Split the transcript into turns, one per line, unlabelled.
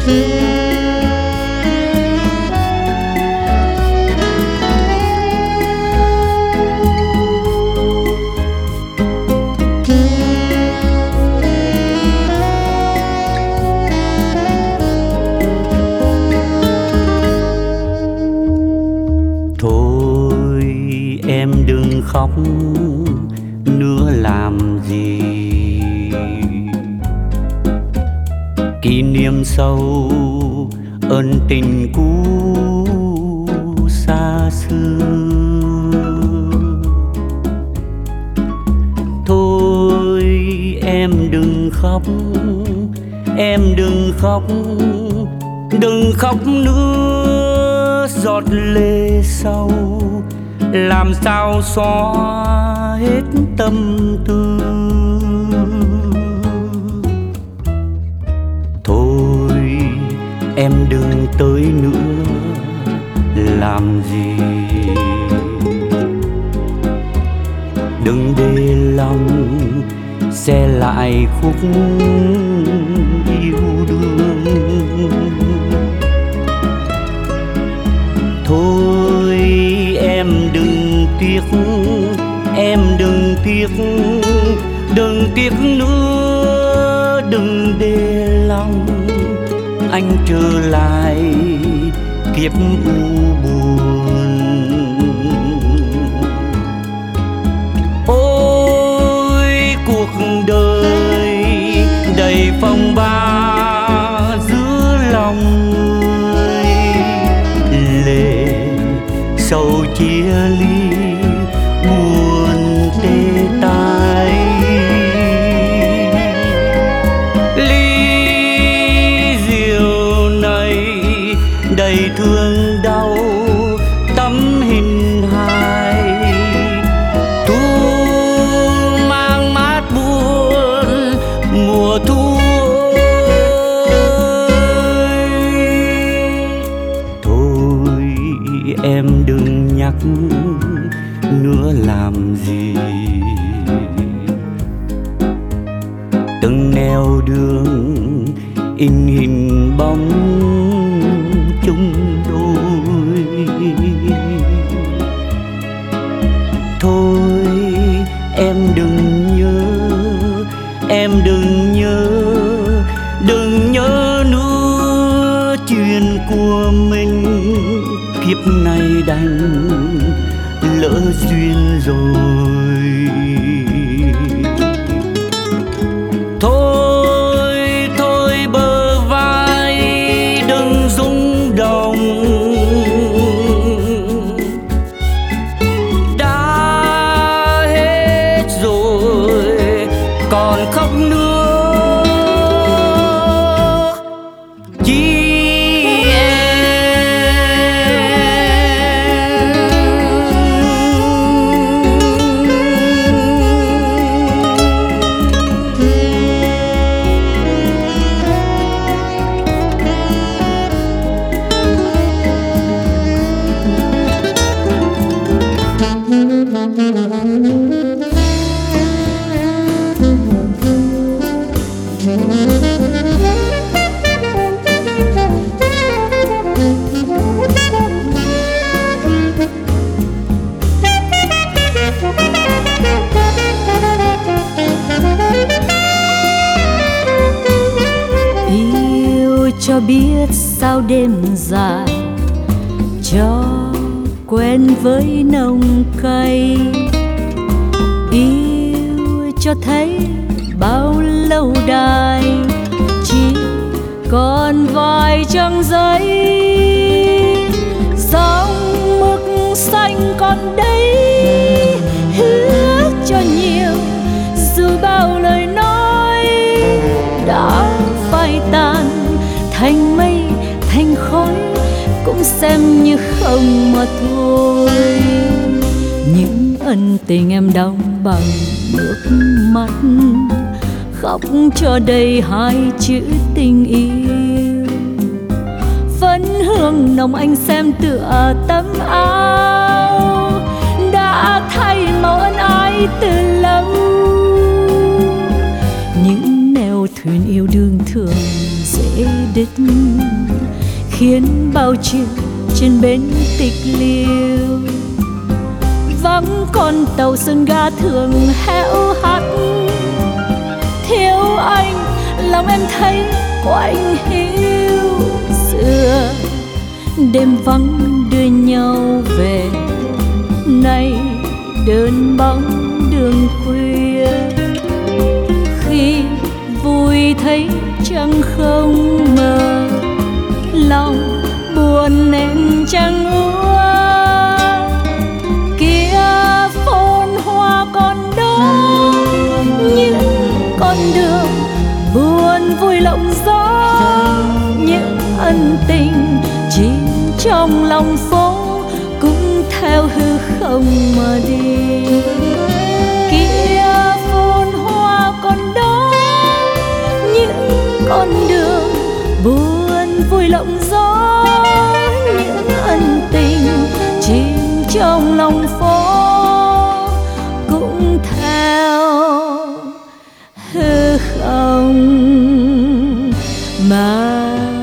Em đừng khóc nữa làm gì, kỷ niệm sâu ân tình cũ xa xưa. Thôi em đừng khóc, em đừng khóc, đừng khóc nữa giọt lệ sâu làm sao xóa hết tâm tư. Thôi em đừng tới nữa làm gì, đừng để lòng xe lại khúc yêu đương. Thôi em đừng tiếc, em đừng tiếc, đừng tiếc nữa, đừng để lòng anh trở lại kiếp u buồn. Ôi cuộc đời đầy phong ba giữa lòng người, lệ sầu chia ly buồn tê tái. Ly rượu này đầy thương đau tấm hình hài, thu mang mát buồn mùa thu. Thôi em đừng nhắc nữa làm gì, từng nẻo đường in hình bóng chung đôi. Thôi em đừng nhớ, em đừng nhớ, đừng nhớ nữa chuyện của mình, kiếp này đành lỡ duyên rồi. Thôi thôi bờ vai đừng rung động, đã hết rồi còn khóc nữa chi.
Yêu cho biết sao đêm dài, cho quen với nồng cay. Yêu cho thấy bao lâu đài, chỉ còn vài trang giấy. Dòng mực xanh còn đây, hứa cho nhiều dù bao lời nói đã phai tàn thành mây thành khói, cũng xem như không mà thôi. Những ân tình em đong bằng nước mắt, khóc cho đầy hai chữ tình yêu. Phấn hương nồng anh xem tựa tấm áo, đã thay màu ân ái từ lâu. Những nẻo thuyền yêu đương thường dễ đứt, khiến bao chiều trên bến tịch liêu vắng con tàu sân ga thường héo hắt. Thiếu anh lòng em thấy quạnh hiu, xưa đêm vắng đưa nhau về, nay đơn bóng đường khuya. Khi vui thấy trăng không mờ, lòng buồn nên chẳng úa. Kia phồn hoa còn đó, những con đường buồn vui lộng gió, những ân tình chìm trong lòng phố cũng theo hư không mà đi. Kia phồn hoa còn đó, những con đường buồn vui lộng gió, những ân tình chìm trong lòng phố cũng theo hư không mà